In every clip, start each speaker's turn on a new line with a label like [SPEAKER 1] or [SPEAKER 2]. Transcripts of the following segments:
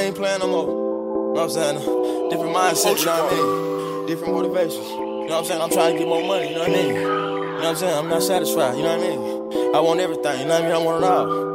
[SPEAKER 1] ain't playing no more. You know what I'm saying? Different mindset, you know what I mean? Different motivations. You know what I'm saying? I'm trying to get more money, you know what I mean? You know what I'm saying? I'm not satisfied, you know what I mean? I want everything, you know what I mean? I want it all.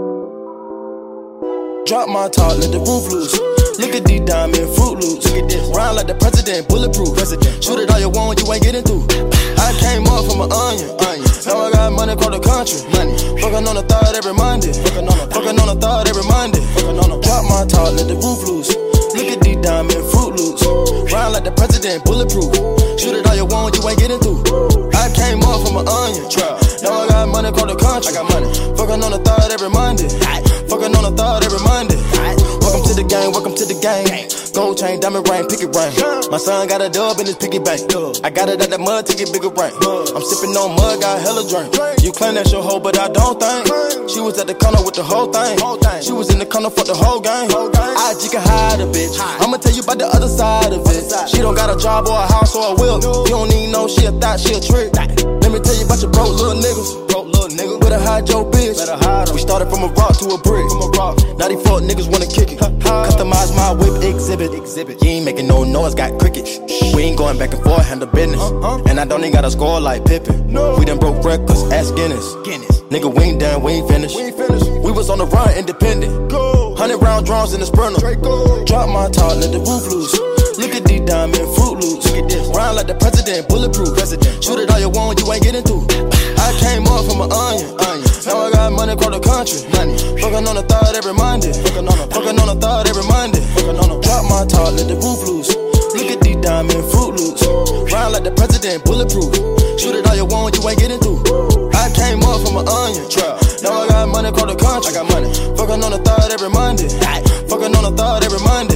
[SPEAKER 1] Drop my top, let the roof loose. Look at these diamond Fruit Loops. Look at this, round like the president, bulletproof. Shoot it all you want, you ain't getting through. I came up from an onion. Now I got money across the country. Fucking on the third every Monday. Fucking on the third every Monday. Drop my top, let the roof loose. Look at these diamond Fruit Loops. Round like the president, bulletproof. Shoot it all you want, you ain't getting through. I came up from an onion. Now I got money across the country. I got money. Fucking on the third every Monday. Fucking on the third every Monday. Welcome to the game, welcome to the game. Gold chain, diamond ring, picket ring. My son got a dub in his piggy bank. I got it out that mud to get bigger rank. I'm sipping on mud, got hella drink. You claim that's your hoe, but I don't think. She was at the corner with the whole thing. She was in the corner for the whole game. I can hide a bitch. I'ma tell you about the other side of it. She don't got a job or a house or a will. You don't need no shit, thought she a trick. Let me tell you about your broke little niggas. Better hide your bitch. We started from a rock to a brick. Now these fuck niggas wanna kick it. Customize my whip exhibit. You ain't making no noise, got crickets. We ain't going back and forth, handle business. And I don't even got a score like Pippen. We done broke records, ask Guinness. Nigga, we ain't done, we ain't finished. We was on the run, independent. 100 round drums in the sprinter. Drop my top, let the roof loose. Look at these diamond Fruit Loops. Round like the president, bulletproof. Shoot it all you want, you ain't getting through. I came up from an onion. Now I got money across the country. Fucking on the third every Monday. Fucking on the third every Monday. Drop my top, let the roof loose. Look at these diamond Fruit Loops. Round like the president, bulletproof. Shoot it all you want, you ain't getting through. I came up from an onion. Now I got money across the country. I got money. Fucking on the third every Monday. Fucking on the third every Monday.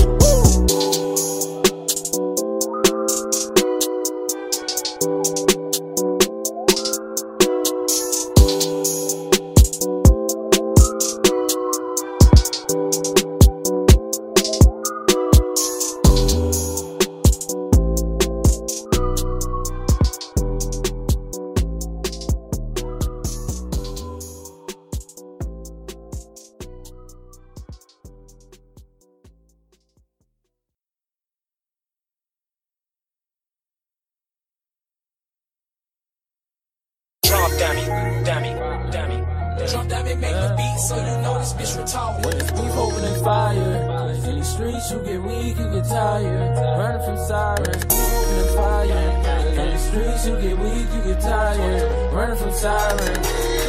[SPEAKER 2] Drop that make the beat so you know this bitch retarded.
[SPEAKER 3] When it's beef opening fire, in these streets you get weak, you get tired. Running from sirens, beef opening fire. In the streets you get weak, you get tired. Running from sirens.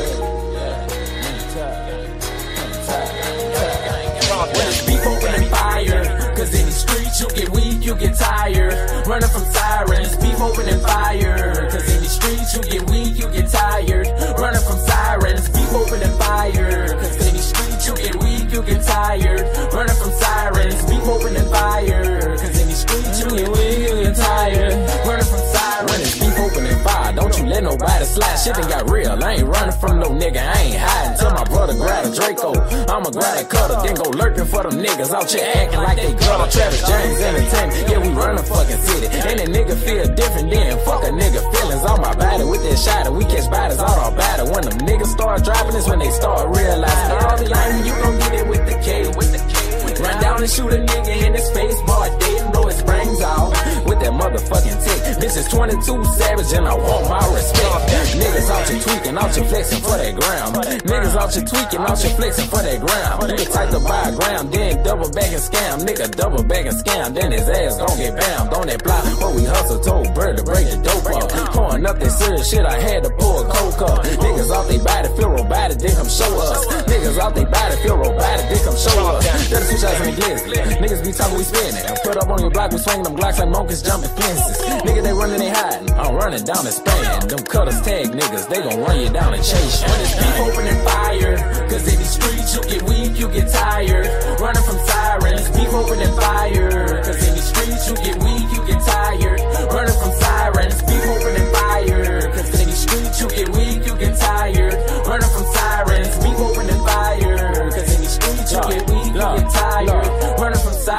[SPEAKER 3] When it's beef opening fire, cause in the streets you get weak, you get tired. Running from sirens, beef opening fire. Cause in the streets you get weak, you get tired. Running from sirens, beef opening fire. Cause in the streets you get weak, you get tired. Running from sirens, beef opening fire. Cause in the streets you get weak, you get tired. Running from sirens. When it's beef opening fire, don't you let nobody slide. Shit done got real, I ain't running from no nigga, I ain't hiding. Till my brother grab a Draco, I'ma grab a cutter, then go lurking for them niggas out here acting like they gutter. Travis James Entertainment, yeah, we run the fucking city. And a nigga feel different then, fuck a nigga feelings on my body with that shot. We catch bodies out our battle. When them niggas start dropping is when they start realizing all the line, you gon' get it with the K. Run down and shoot a nigga in his face, boy, they blow his brains out with that motherfucking tick. This is 22 Savage and I want my respect. Niggas out here tweaking, out here flexing for that gram. Niggas out here tweaking, out here flexing for that gram. Nigga type to buy a gram, then double back and scam. Nigga double back and scam, then his ass gon' get bammed. On that block where we hustle, told Bird to break the dope up. Pouring up that serious shit, I had to pour a coke up. Niggas out they body, feel robotic, they come show us. Niggas out they body, feel robotic, they come show us. That's two shots in the glizzy. Niggas be talking, we spinning. Put up on your block, we swinging them blocks like monkeys jumping fences. Nigga, they running, they hiding. I'm running down and spanning. Them cutters tag niggas, they gon' run you down and chase you. When it's beef opening fire, cause in these streets you get weak, you get tired. Running from sirens, beef opening fire. Cause in these streets you get weak, you get tired. Running from sirens, beef opening fire. Cause in these streets you get weak, you get tired. Running from sirens, beef opening fire. Cause in these streets you get weak, you get tired. Running from sirens. Niggas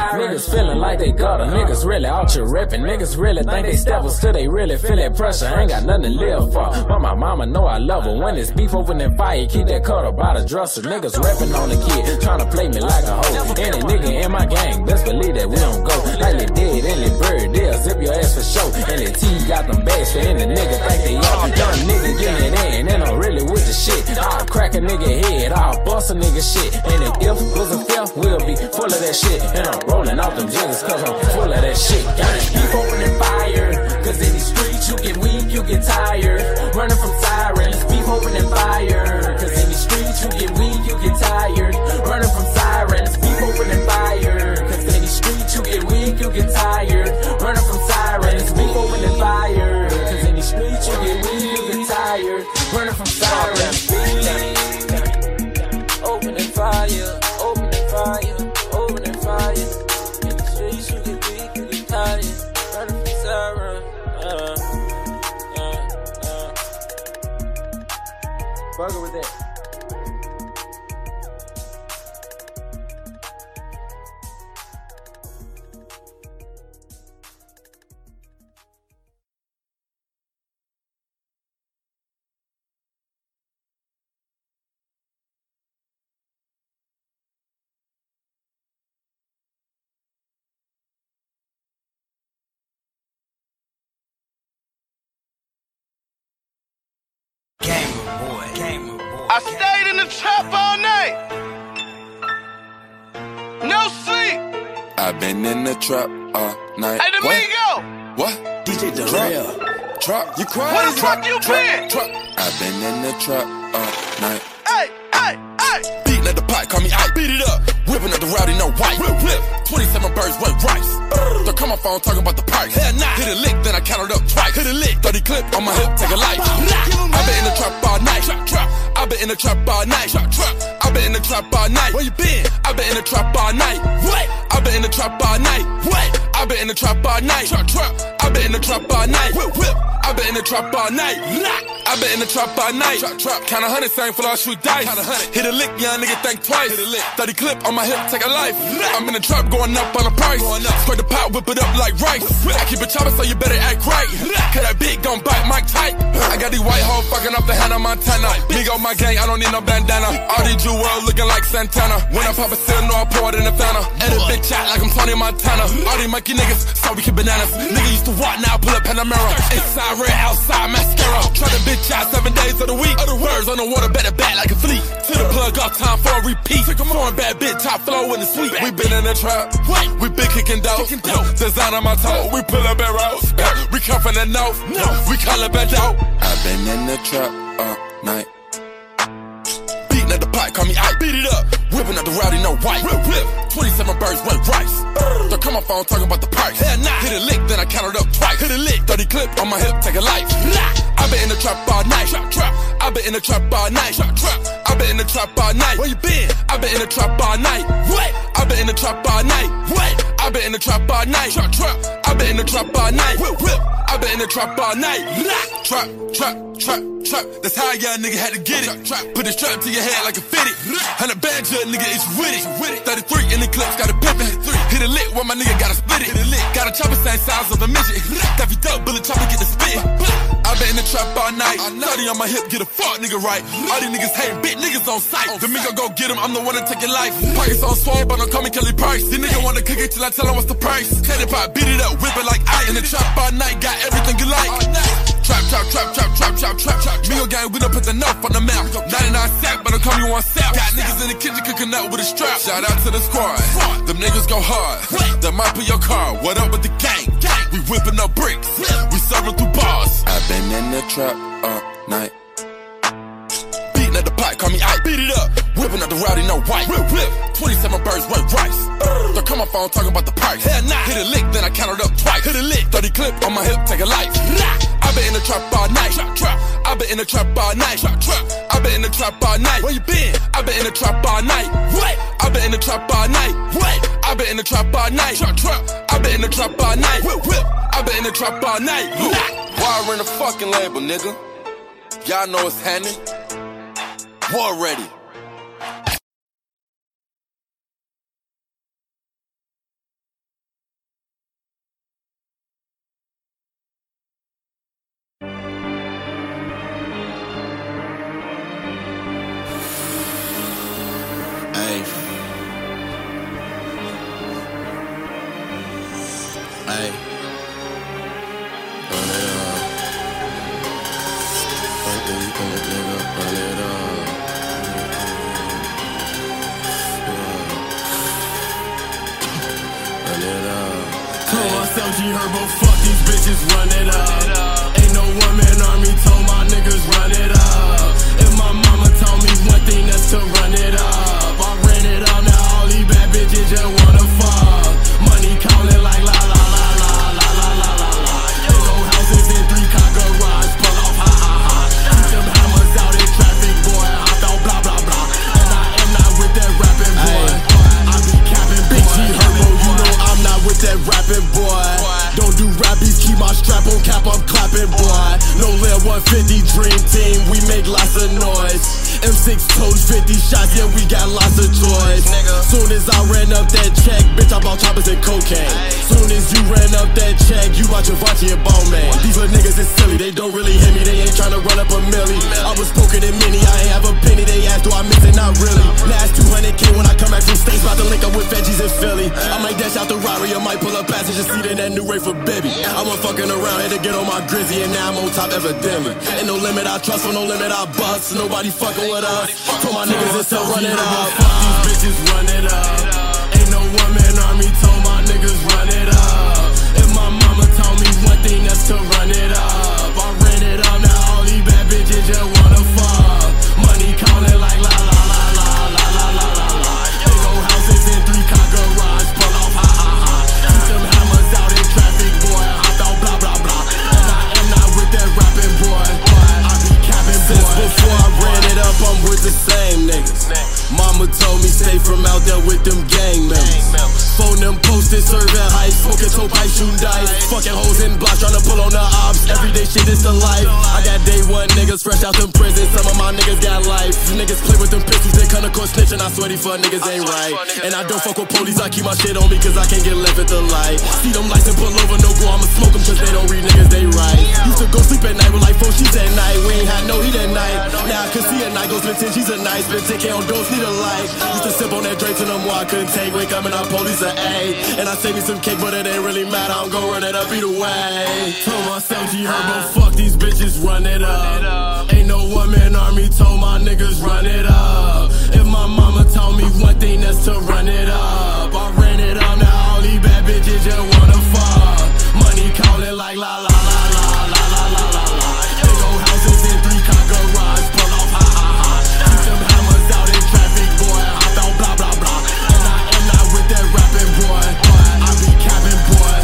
[SPEAKER 3] niggas feeling like they gutter. Niggas really out here ripping. Niggas really think they steppers till they really feel that pressure. I ain't got nothing to live for, but my mama know I love her. When it's beef over that fire, keep that cutter by the dresser. Niggas rapping on the kid, tryna play me like a hoe. Any nigga in my gang, best believe that we don't go. Like they dead, and they buried, they'll zip your ass for show. And the T got them bags for any nigga think they up. Young nigga getting it in, and I'm really with the shit. I'll crack a nigga head, I'll bust a nigga shit. And if was a theft, we'll be full of that shit. And I'm rolling out them jiggers cause I'm full of that shit. Got this beef opening fire, cause in these streets you get weak, you get tired. Running from sirens, beef opening fire, cause in these streets you get weak, you get tired. Running from sirens, beef opening fire, cause in these streets you get weak, you get tired. Running from sirens, beef opening fire, cause in these streets you get weak, you get tired. Running from sirens, opening fire, opening fire, opening fire. In the streets you get weak, you get tired. Running from sirens. Bugger with that.
[SPEAKER 1] I stayed in the trap all night. No sleep.
[SPEAKER 4] I've been in the trap all night.
[SPEAKER 1] Hey, Domingo.
[SPEAKER 4] What?
[SPEAKER 5] DJ Darrell.
[SPEAKER 4] Trap. You crazy?
[SPEAKER 1] Where the fuck you been?
[SPEAKER 4] Trap. I've been in the trap all night.
[SPEAKER 1] Hey, hey, hey.
[SPEAKER 4] Beating at the pot, call me I beat it up. Whipping at the rowdy, no white. Whip. 27 birds, wet rice. Don't come on phone talking about the price. Hell nah. Hit a lick, then I counted up twice. Hit a lick, 30 clip on my hip, take a life. I've been in the trap all night. Trap. I've been in the trap all night. Trap. I've been in the trap all night. Where you been? I've been in the trap all night. What? I've been in the trap all night. What? I've been in the trap all night. Trap. I've been in the trap all night. Whip. I've been in the trap all night. I've been in the trap all night. Trap. Count 100, same for all shoot dice. Hit a lick, young nigga think twice. Hit a lick. 30 clip on my hip, take a life. I'm in the trap going up on the price. Squirt the pot, whip it up like rice. I keep it chopping, so you better act right. Cause that big gon' bite Mike tight. I got these white hoes fucking up the Hannah Montana. Big on my gang, I don't need no bandana. All these jewels looking like Santana. When I pop a seal, know I pour it in the Fanta. And a bitch out like I'm Tony Montana. All these monkey niggas, so we keep bananas. Nigga used to walk, now pull up Panamera. Inside red, outside mascara. Try the bitch out 7 days of the week. Other words on the water, better back like a fleet. To the plug, off time for a repeat. Foreign bad bitch, top flow in the suite. We been in the trap, we been kicking dope. Design on my toe, we pull up at roast. We come from the north, we call it bad dope. I've been in the trap all night. Beating at the pot, call me I beat it up. Whipping at the rowdy, no white. Whip. 27 birds, wet rice. Don't come on phone talking about the price. Hell nah. Hit a lick, then I counted up twice. Hit a lick, 30 clip on my hip, take a life. I've been in the trap all night. Trap. I've been in the trap all night. Trap. I've been in the trap all night. Where you been? I've been in the trap all night. What? I've been in the trap all night. What? I've been in the trap all night. Trap. I've been in the trap all night. Whip. I've been in the trap all night. Trap. That's how a young nigga had to get it. Put the strap to your head like a fitted. 100 band judge, nigga, it's with it. 33 in the clips, got a pimpin'. Hit a lick, while my nigga gotta split it. Got a chopper same size of a midget. Daffy Duck, bullet chopper, get the spit. I've been in the trap all night. 30 on my hip, get a fuck nigga right. All these niggas hating, big niggas on sight. Domingo go get him, I'm the one to take your life. Pockets on swole, but don't call me Kelly Price. These niggas wanna cook it till I tell them what's the price. Teddy pot, beat it up, whip it like ice. In the trap all night, got everything you like. Trap. Mingo gang, we done put the knife on the map. 99 sack, but don't call me one sap. Got niggas in the kitchen cooking up with a strap. Shout out to the squad, them niggas go hard. That might be your car, what up with the gang? We whipping up bricks, we serving through bars. I've been in the trap all night. Beating at the pot, call me I beat it up. Whipping at the rowdy, no white. Whip. 27 birds, wet rice. Don't come on phone talking about the price. Hell nah. Hit a lick, then I counted up twice. Hit a lick, 30 clip on my hip, take a life. I've been in the trap all night. Trap. I've been in the trap all night. Trap. I've been in the trap all night. Where you been? I've been in the trap all night. What? I've been in the trap all night. What? I've been in the trap all night. Trap. I've been in the trap all night. Whip. I've been in the trap all night. Wire in the fucking label, nigga. Y'all know what's happening. War ready.
[SPEAKER 5] G Herbo, fuck these bitches, run it up. Ain't no one-man army, told my niggas run it up. If my mama told me one thing, that's to run it up. I ran it up, now all these bad bitches just wanna fuck. Money calling like la la la la la la la la la. Big old houses in 3-car garage, pull off ha ha ha. Keep them hammers out in traffic, boy, I thought blah blah blah. And I am not with that rapping, boy. I be capping, Big G Herbo, you know I'm not with that rapping, boy. Don't do rappies, keep my strap on cap, I'm clapping, boy. No Lil 150 dream team, we make lots of noise. M6 toes, 50 shots, yeah, we got lots of choice. Soon as I ran up that check, bitch, I bought choppers and cocaine. Soon as you ran up that check, you bought your Givenchy and Bowman. These little niggas is silly, they don't really hit me, they ain't tryna run up a milli. I was poking in mini, I ain't have a penny, they asked, do I mix it? Not really. Now it's 200K when I come back from States, about to link up with veggies in Philly. I might dash out the Rari, I might pull up passenger seat in that new Ray for Bibby. I was fucking around, had to get on my Grizzy, and now I'm on top evidently. Ain't no limit I trust, for no limit I bust. Nobody fucking with us. Told my niggas it's to run it up. Fuck these bitches, run it up. Ain't no one-man army, told my niggas run it up. If my mama told me one thing, that's to run it up. I ran it up, now all these bad bitches just wanna fuck. Money calling like la la la la la la la la la. Big old houses in 3-car garage, pull off ha ha ha. Keep them hammers out in traffic, boy, I thought blah blah blah. And I am not with that rapping, boy. I be capping, boy. Since before I ran it up, I'm with the same niggas. Mama told me stay from out there with them gang members. Phone them posted, serving hype, smoking toe pipe, shooting dice. Fucking hoes in blocks, tryna pull on the ops. Everyday shit is the life. I got day one niggas fresh out them prisons. Some of my niggas got life. Niggas play with them pistols, they come to court snitching. I swear these fuck niggas ain't right. And I don't fuck with police, I keep my shit on me cause I can't get left at the light. See them lights and pull over, no go, I'ma smoke them cause they don't read niggas, they right. Used to go sleep at night with like 4 sheets at night. We ain't had no heat at night. Now I can see at night, go spend 10 sheets a night. Spend 10K on dose, need a light. Used to sip on that drink till them more I couldn't take. Wake up and I police an A. And I save me some cake, but it ain't really matter. I'm gon' run it up either way. Told myself G Herbo, fuck these bitches, run it up. Ain't no one-man army, told my niggas run it up. If my mama told me one thing, that's to run it up. I ran it up, now all these bad bitches just wanna fuck. Money calling like la la la la la la la la la. Big old houses in 3-car garage, pull off ha ha ha. Keep them hammers out in traffic, boy, I thought blah blah blah. And I am not with that rapping, boy. I be capping, boy.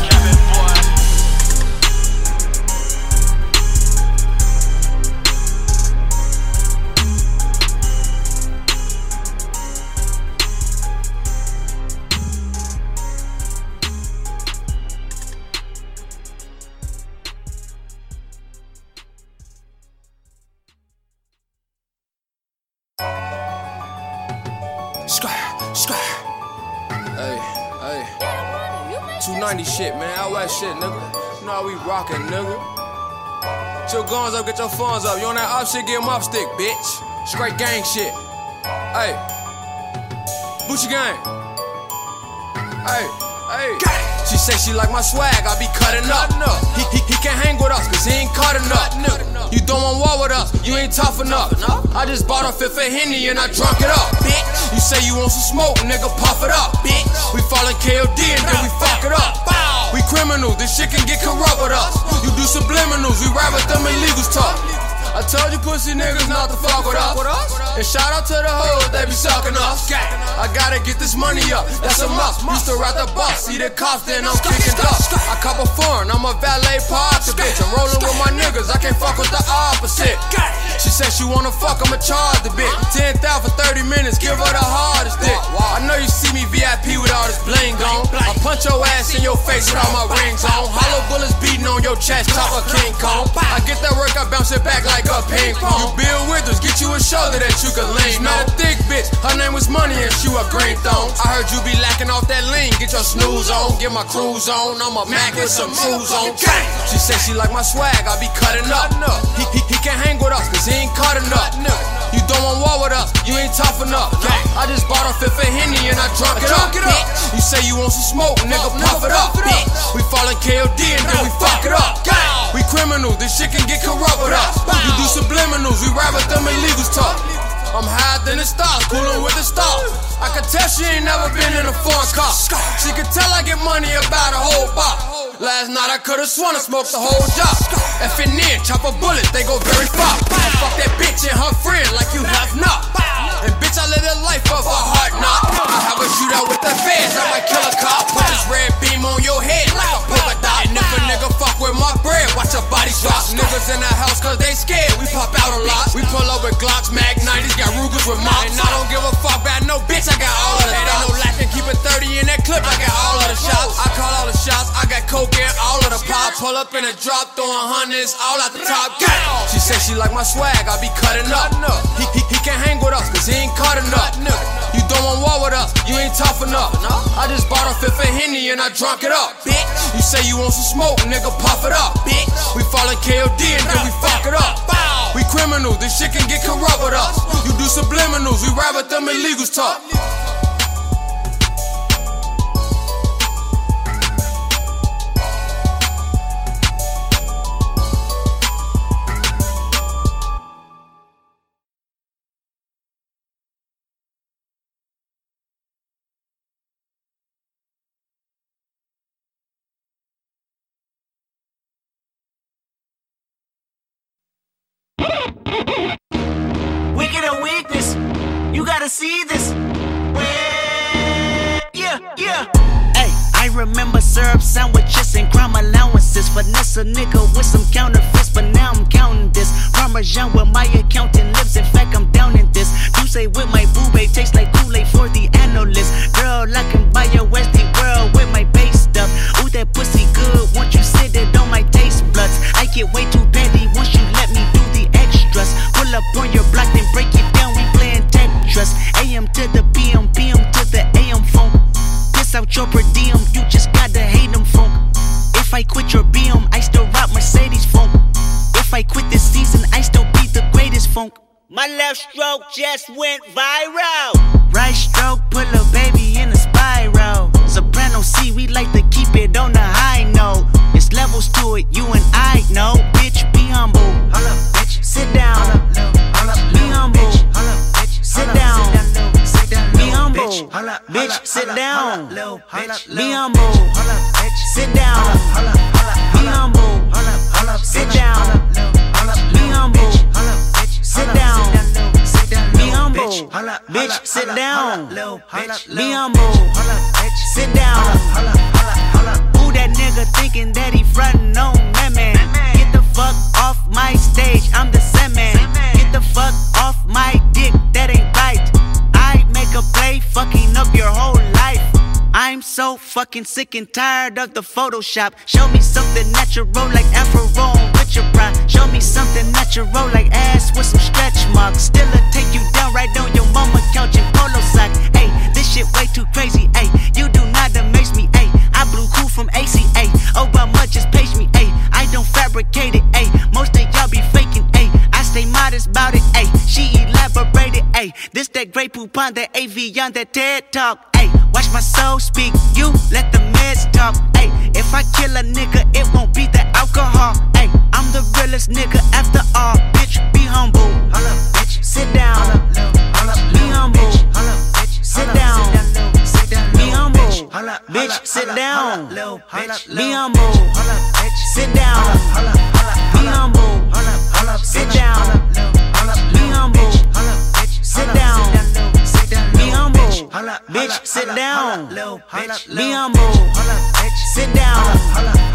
[SPEAKER 6] Hey, hey. 290 shit, man. Out west shit, nigga. You know how we rockin', nigga. Get your guns up, get your phones up. You on that up shit, get 'em up stick, bitch. Straight gang shit. Hey. Boochie gang. Hey, hey. She say she like my swag, I be cutting up. He can't hang with us, cause he ain't cutting up. You don't want war with us, you ain't tough enough. I just bought a fifth of Henny and I drunk it up, bitch. You say you want some smoke, nigga, puff it up, bitch. We fall in KOD and then we fuck it up. We criminals, this shit can get corrupt with us. You do subliminals, we rap with them illegals talk. I told you pussy niggas not to fuck with us. And shout out to the hoes, they be sucking us. I gotta get this money up, that's a must. Used to ride the bus, see the cops, then I'm kicking dust. I cop a foreign, I'm a valet parker, bitch. I'm rolling with my niggas, I can't fuck with the opposite. She said she wanna fuck, I'ma charge the bitch. 10,000 for 30 minutes, give her the hardest dick. I know you see me VIP with all this bling on. I punch your ass in your face with all my rings on. Hollow bullets beating on your chest, top of King Kong. I get that work, I bounce it back like a ping pong. You build with us, get you a shoulder that you can lean on. A thick bitch, her name was Money and she a green thong. I heard you be lacking off that lean, get your snooze on. Get my cruise on, I'm a Mac with some shoes on. She said she like my swag, I be cutting up. He can't hang with us, cause he ain't cutting up. You don't want war with us, you ain't tough enough. I just bought a fifth of Henny and I drunk it up, bitch. You say you want some smoke, nigga, puff it up, bitch. We fall in KOD and then we fuck it up. We criminals, this shit can get corrupt with us. You do subliminals, we rap with them illegals talk. I'm higher than the stars, coolin' with the stars. I can tell she ain't never been in a foreign car. She can tell I get money about a whole bar. Last night I could've sworn I smoked the whole job. Effing in, chop a bullet, they go very far. Fuck that bitch and her friend like you have not. And bitch, I live that life of a hard knock. I have a shootout with the feds, I might kill a cop. Put this red beam on your head like a polka dot. And if a nigga fuck with my bread, watch your body drop. Niggas in the house cause they scared, we pop out a lot. We pull up with Glocks, Mag 90s, got Rugers with mops. And I don't give a fuck about no bitch, I got all of the stuff. Ain't no lacking, keep it 30 in that clip, I got all of the shots. I call all the shots, I got coke in all of the pop. Pull up in a drop, throwing hundreds all out the top. She said she like my swag, I be cutting up. He can't hang with us cause he ain't cutting up. You don't want war with us, you ain't tough enough. I just bought a fifth of Henny and I drunk it up, bitch. You say you want some smoke, nigga, puff it up, bitch. We follow KOD and then we fuck it up. We criminals, this shit can get corrupt with us. You do subliminals, we rap with them illegals talk.
[SPEAKER 7] Wicked or weakness, you gotta see this. Yeah. Hey, I remember syrup sandwiches and crime allowances. Finesse a nigga with some counterfeits, but now I'm counting this. Parmesan with my accountant lips, in fact I'm down in this. You say with my boo babe, tastes like Kool-Aid for the analyst. Girl, I can buy your Westie world with my base stuff. Ooh, that pussy good, once you sit it on my taste buds. I get way too petty once you let me do the extras. Pull up on your block, then break it down, we playing Tetris. AM to the PM, PM to the AM phone. Piss out your per diem, you just gotta hate them funk. If I quit your BM, I still rock Mercedes funk. If I quit this season, I still be the greatest funk. My left stroke just went viral. Right stroke, put a baby in a spiral. Soprano C, we like to keep it on the high note. It's levels to it, you and I know. Bitch, be humble. Sit down. Be humble. Sit down. Be humble. Bitch, sit down. Be humble. Sit down. Be humble. Sit down. Be humble. Sit down. Be humble. Bitch, sit down. Be humble. Sit down. Who that nigga thinking that he frontin' on women? Get the fuck off my stage, I'm the Sandman. Get the fuck off my dick, that ain't right. I make a play, fucking up your whole life. I'm so fucking sick and tired of the Photoshop. Show me something natural like Afro with your pride. Show me something natural like ass with some stretch marks. Still'll take you down right on your mama couch in polo sock. Ayy, this shit way too crazy. Ayy, you do not amaze me. Ayy, I blew cool from ACA. Obama just paged me. Ayy, I don't fabricate it. Ayy, most of y'all be faking. Ayy, I stay modest about it. Ayy, she elaborated. Ayy, this that Grey Poupon, that AV on that TED Talk. Ayy, watch my soul speak, you let the meds talk. Ayy, if I kill a nigga, it won't be the alcohol. Ayy, I'm the realest nigga after all. Bitch, be humble. Sit down. Be humble. Sit down. Be humble. Bitch, sit down. Be humble. Sit down. Be humble. Sit down. Be humble. Sit down. Be humble. Bitch, sit down. Be humble. Sit down.